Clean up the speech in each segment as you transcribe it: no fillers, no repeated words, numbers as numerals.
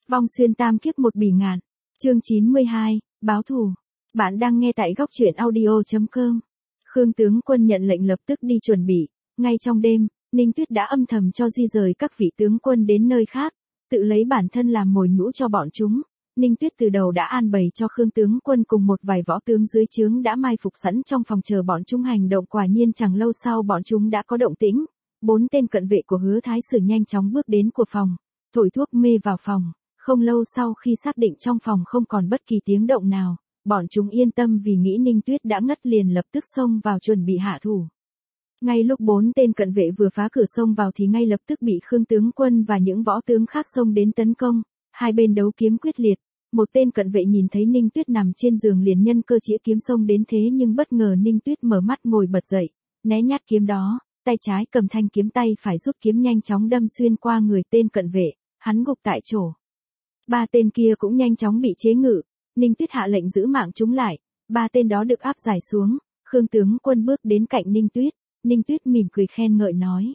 Vong xuyên tam kiếp một bỉ ngạn. Chương 92, báo thù. Bạn đang nghe tại góc truyện audio.com. Khương tướng quân nhận lệnh lập tức đi chuẩn bị. Ngay trong đêm, Ninh Tuyết đã âm thầm cho di rời các vị tướng quân đến nơi khác, tự lấy bản thân làm mồi nhũ cho bọn chúng. Ninh Tuyết từ đầu đã an bày cho Khương tướng quân cùng một vài võ tướng dưới trướng đã mai phục sẵn trong phòng chờ bọn chúng hành động. Quả nhiên chẳng lâu sau bọn chúng đã có động tĩnh. 4 tên cận vệ của Hứa Thái Sử nhanh chóng bước đến của phòng, thổi thuốc mê vào phòng. Không lâu sau khi xác định trong phòng không còn bất kỳ tiếng động nào, bọn chúng yên tâm vì nghĩ Ninh Tuyết đã ngất liền lập tức xông vào chuẩn bị hạ thủ. Ngay lúc 4 tên cận vệ vừa phá cửa xông vào thì ngay lập tức bị Khương tướng quân và những võ tướng khác xông đến tấn công, hai bên đấu kiếm quyết liệt. Một tên cận vệ nhìn thấy Ninh Tuyết nằm trên giường liền nhân cơ chĩa kiếm xông đến thế nhưng bất ngờ Ninh Tuyết mở mắt ngồi bật dậy, né nhát kiếm đó, tay trái cầm thanh kiếm tay phải rút kiếm nhanh chóng đâm xuyên qua người tên cận vệ, hắn gục tại chỗ. 3 tên kia cũng nhanh chóng bị chế ngự, Ninh Tuyết hạ lệnh giữ mạng chúng lại, 3 tên đó được áp giải xuống, Khương tướng quân bước đến cạnh Ninh Tuyết mỉm cười khen ngợi nói.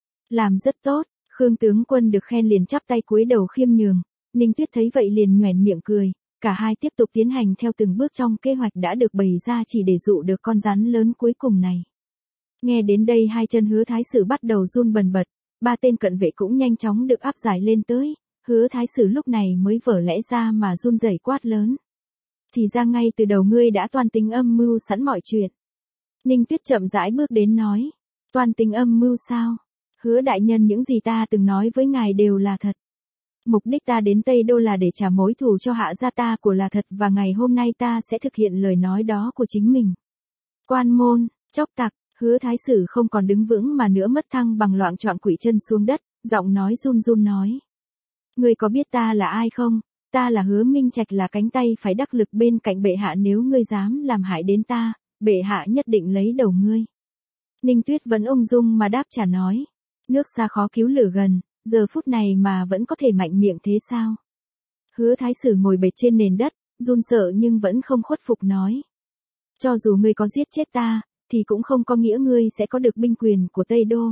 Làm rất tốt, Khương tướng quân được khen liền chắp tay cúi đầu khiêm nhường, Ninh Tuyết thấy vậy liền nhoẻn miệng cười, cả hai tiếp tục tiến hành theo từng bước trong kế hoạch đã được bày ra chỉ để dụ được con rắn lớn cuối cùng này. Nghe đến đây hai chân Hứa Thái Sử bắt đầu run bần bật, 3 tên cận vệ cũng nhanh chóng được áp giải lên tới. Hứa Thái Sử lúc này mới vỡ lẽ ra mà run rẩy quát lớn. Thì ra ngay từ đầu ngươi đã toan tính âm mưu sẵn mọi chuyện. Ninh Tuyết chậm rãi bước đến nói. Toan tính âm mưu sao? Hứa đại nhân những gì ta từng nói với ngài đều là thật. Mục đích ta đến Tây Đô là để trả mối thù cho hạ gia ta của là thật và ngày hôm nay ta sẽ thực hiện lời nói đó của chính mình. Quan môn, chóc tặc, Hứa Thái Sử không còn đứng vững mà nữa mất thăng bằng loạng choạng quỵ chân xuống đất, giọng nói run run nói. Ngươi có biết ta là ai không? Ta là Hứa Minh Trạch là cánh tay phải đắc lực bên cạnh bệ hạ nếu ngươi dám làm hại đến ta, bệ hạ nhất định lấy đầu ngươi. Ninh Tuyết vẫn ung dung mà đáp trả nói. Nước xa khó cứu lửa gần, giờ phút này mà vẫn có thể mạnh miệng thế sao? Hứa Thái Sử ngồi bệt trên nền đất, run sợ nhưng vẫn không khuất phục nói. Cho dù ngươi có giết chết ta, thì cũng không có nghĩa ngươi sẽ có được binh quyền của Tây Đô,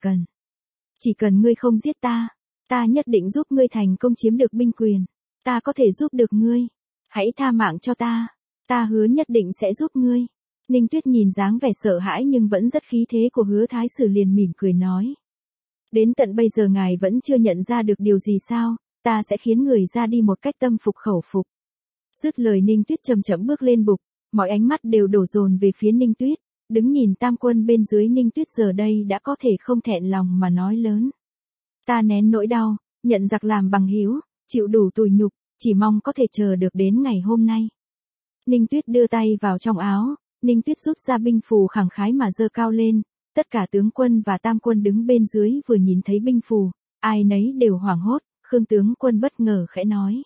chỉ cần ngươi không giết ta. Ta nhất định giúp ngươi thành công chiếm được binh quyền. Ta có thể giúp được ngươi. Hãy tha mạng cho ta. Ta hứa nhất định sẽ giúp ngươi. Ninh Tuyết nhìn dáng vẻ sợ hãi nhưng vẫn rất khí thế của Hứa Thái Sử liền mỉm cười nói. Đến tận bây giờ ngài vẫn chưa nhận ra được điều gì sao, ta sẽ khiến người ra đi một cách tâm phục khẩu phục. Dứt lời Ninh Tuyết chậm chậm bước lên bục, mọi ánh mắt đều đổ dồn về phía Ninh Tuyết, đứng nhìn tam quân bên dưới Ninh Tuyết giờ đây đã có thể không thẹn lòng mà nói lớn. Ta nén nỗi đau, nhận giặc làm bằng hiếu, chịu đủ tủi nhục, chỉ mong có thể chờ được đến ngày hôm nay. Ninh Tuyết đưa tay vào trong áo, Ninh Tuyết rút ra binh phù khẳng khái mà giơ cao lên, tất cả tướng quân và tam quân đứng bên dưới vừa nhìn thấy binh phù, ai nấy đều hoảng hốt, Khương tướng quân bất ngờ khẽ nói.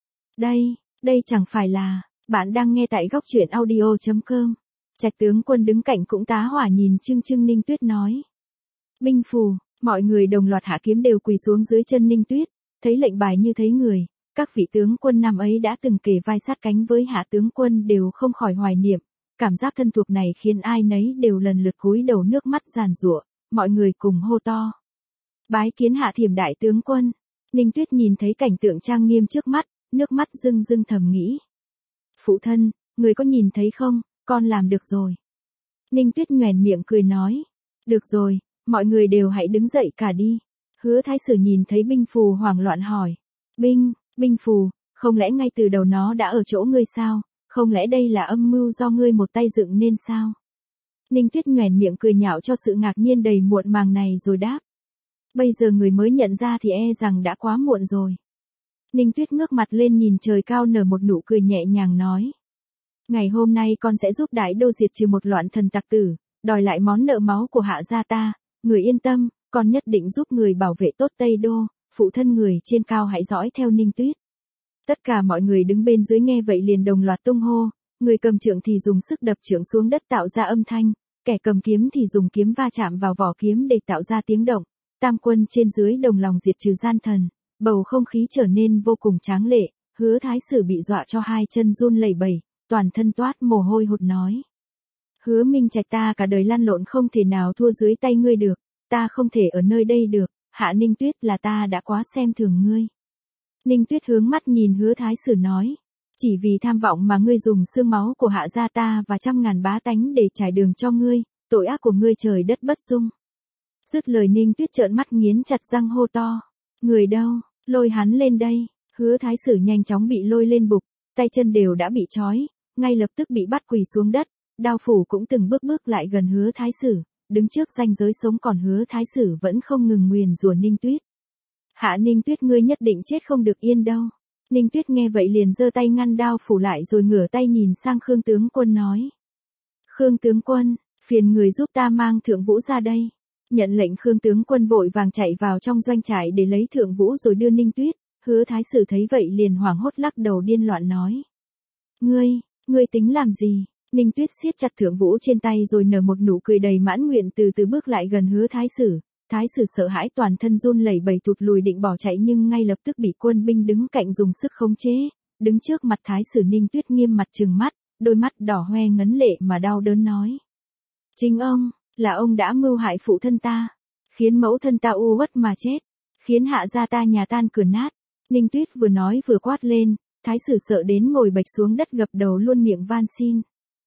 Đây chẳng phải là, bạn đang nghe tại góc truyện audio.com. Trạch tướng quân đứng cạnh cũng tá hỏa nhìn chưng Ninh Tuyết nói. Binh phù. Mọi người đồng loạt hạ kiếm đều quỳ xuống dưới chân Ninh Tuyết, thấy lệnh bài như thấy người, các vị tướng quân năm ấy đã từng kề vai sát cánh với hạ tướng quân đều không khỏi hoài niệm, cảm giác thân thuộc này khiến ai nấy đều lần lượt cúi đầu nước mắt giàn giụa, mọi người cùng hô to. Bái kiến hạ thiểm đại tướng quân, Ninh Tuyết nhìn thấy cảnh tượng trang nghiêm trước mắt, nước mắt rưng rưng thầm nghĩ. Phụ thân, người có nhìn thấy không, con làm được rồi. Ninh Tuyết nhoẻn miệng cười nói, được rồi. Mọi người đều hãy đứng dậy cả đi. Hứa Thái Sử nhìn thấy binh phù hoảng loạn hỏi. Binh phù, không lẽ ngay từ đầu nó đã ở chỗ ngươi sao? Không lẽ đây là âm mưu do ngươi một tay dựng nên sao? Ninh Tuyết nhoẻn miệng cười nhạo cho sự ngạc nhiên đầy muộn màng này rồi đáp. Bây giờ người mới nhận ra thì e rằng đã quá muộn rồi. Ninh Tuyết ngước mặt lên nhìn trời cao nở một nụ cười nhẹ nhàng nói. Ngày hôm nay con sẽ giúp Đại Đô diệt trừ một loạn thần tặc tử, đòi lại món nợ máu của hạ gia ta. Người yên tâm, con nhất định giúp người bảo vệ tốt Tây Đô, phụ thân người trên cao hãy dõi theo Ninh Tuyết. Tất cả mọi người đứng bên dưới nghe vậy liền đồng loạt tung hô, người cầm trượng thì dùng sức đập trượng xuống đất tạo ra âm thanh, kẻ cầm kiếm thì dùng kiếm va chạm vào vỏ kiếm để tạo ra tiếng động. Tam quân trên dưới đồng lòng diệt trừ gian thần, bầu không khí trở nên vô cùng tráng lệ, Hứa Thái Sử bị dọa cho hai chân run lẩy bẩy, toàn thân toát mồ hôi hột nói. Hứa Minh Trạch ta cả đời lăn lộn không thể nào thua dưới tay ngươi được, ta không thể ở nơi đây được, hạ Ninh Tuyết là ta đã quá xem thường ngươi. Ninh Tuyết hướng mắt nhìn Hứa Thái Sử nói. Chỉ vì tham vọng mà ngươi dùng xương máu của Hạ gia ta và trăm ngàn bá tánh để trải đường cho ngươi, tội ác của ngươi trời đất bất dung. Dứt lời Ninh Tuyết trợn mắt nghiến chặt răng hô to. Người đâu, lôi hắn lên đây. Hứa Thái Sử nhanh chóng bị lôi lên bục, tay chân đều đã bị trói, ngay lập tức bị bắt quỳ xuống đất. Đao phủ cũng từng bước bước lại gần Hứa Thái Sử, đứng trước ranh giới sống còn Hứa Thái Sử vẫn không ngừng nguyền rủa Ninh Tuyết. Hạ Ninh Tuyết ngươi nhất định chết không được yên đâu. Ninh Tuyết nghe vậy liền giơ tay ngăn đao phủ lại rồi ngửa tay nhìn sang Khương tướng quân nói. Khương tướng quân, phiền người giúp ta mang Thượng Vũ ra đây. Nhận lệnh Khương tướng quân vội vàng chạy vào trong doanh trại để lấy Thượng Vũ rồi đưa Ninh Tuyết. Hứa Thái Sử thấy vậy liền hoảng hốt lắc đầu điên loạn nói. Ngươi tính làm gì? Ninh Tuyết siết chặt Thượng Vũ trên tay rồi nở một nụ cười đầy mãn nguyện từ từ bước lại gần Hứa Thái Sử. Thái Sử sợ hãi toàn thân run lẩy bẩy tụt lùi định bỏ chạy nhưng ngay lập tức bị quân binh đứng cạnh dùng sức khống chế. Đứng trước mặt Thái Sử Ninh Tuyết nghiêm mặt trừng mắt, đôi mắt đỏ hoe ngấn lệ mà đau đớn nói. Chính ông, là ông đã mưu hại phụ thân ta, khiến mẫu thân ta u uất mà chết, khiến Hạ gia ta nhà tan cửa nát. Ninh Tuyết vừa nói vừa quát lên, Thái Sử sợ đến ngồi bạch xuống đất gập đầu luôn miệng van xin.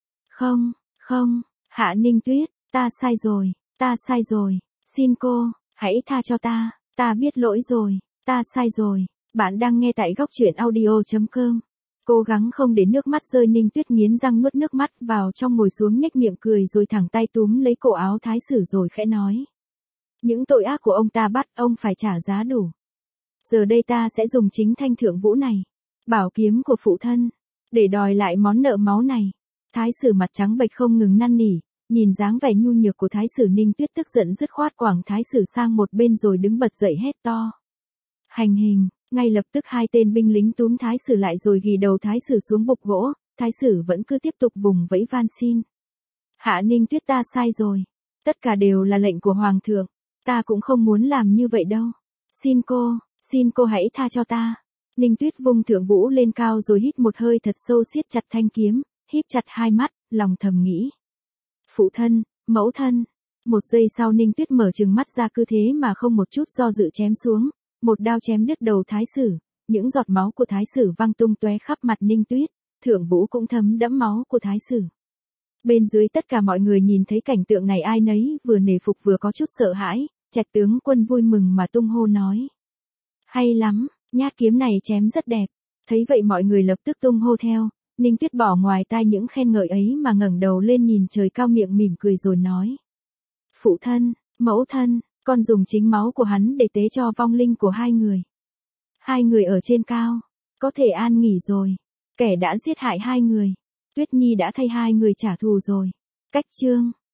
Không, Hạ Ninh Tuyết, ta sai rồi, xin cô, hãy tha cho ta biết lỗi rồi, ta sai rồi. Bạn đang nghe tại góc truyện audio.com. Cố gắng không để nước mắt rơi Ninh Tuyết nghiến răng nuốt nước mắt vào trong ngồi xuống nhếch miệng cười rồi thẳng tay túm lấy cổ áo Thái Sử rồi khẽ nói. Những tội ác của ông ta bắt ông phải trả giá đủ. Giờ đây ta sẽ dùng chính thanh Thượng Vũ này, bảo kiếm của phụ thân, để đòi lại món nợ máu này. Thái Sử mặt trắng bệch không ngừng năn nỉ, nhìn dáng vẻ nhu nhược của Thái Sử Ninh Tuyết tức giận dứt khoát quẳng Thái Sử sang một bên rồi đứng bật dậy hét to. Hành hình, ngay lập tức hai tên binh lính túm Thái Sử lại rồi ghì đầu Thái Sử xuống bục gỗ, Thái Sử vẫn cứ tiếp tục vùng vẫy van xin. Hạ Ninh Tuyết ta sai rồi, tất cả đều là lệnh của Hoàng thượng, ta cũng không muốn làm như vậy đâu. Xin cô hãy tha cho ta. Ninh Tuyết vung Thượng Vũ lên cao rồi hít một hơi thật sâu siết chặt thanh kiếm, híp chặt hai mắt, lòng thầm nghĩ. Phụ thân, mẫu thân. Một giây sau Ninh Tuyết mở trừng mắt ra cứ thế mà không một chút do dự chém xuống. Một đao chém đứt đầu Thái Sử, những giọt máu của Thái Sử văng tung tóe khắp mặt Ninh Tuyết, Thượng Vũ cũng thấm đẫm máu của Thái Sử. Bên dưới tất cả mọi người nhìn thấy cảnh tượng này ai nấy vừa nể phục vừa có chút sợ hãi, Trạch tướng quân vui mừng mà tung hô nói. Hay lắm, nhát kiếm này chém rất đẹp. Thấy vậy mọi người lập tức tung hô theo, Ninh Tuyết bỏ ngoài tai những khen ngợi ấy mà ngẩng đầu lên nhìn trời cao miệng mỉm cười rồi nói. Phụ thân, mẫu thân, con dùng chính máu của hắn để tế cho vong linh của hai người. Hai người ở trên cao, có thể an nghỉ rồi. Kẻ đã giết hại hai người, Tuyết Nhi đã thay hai người trả thù rồi. Cách chương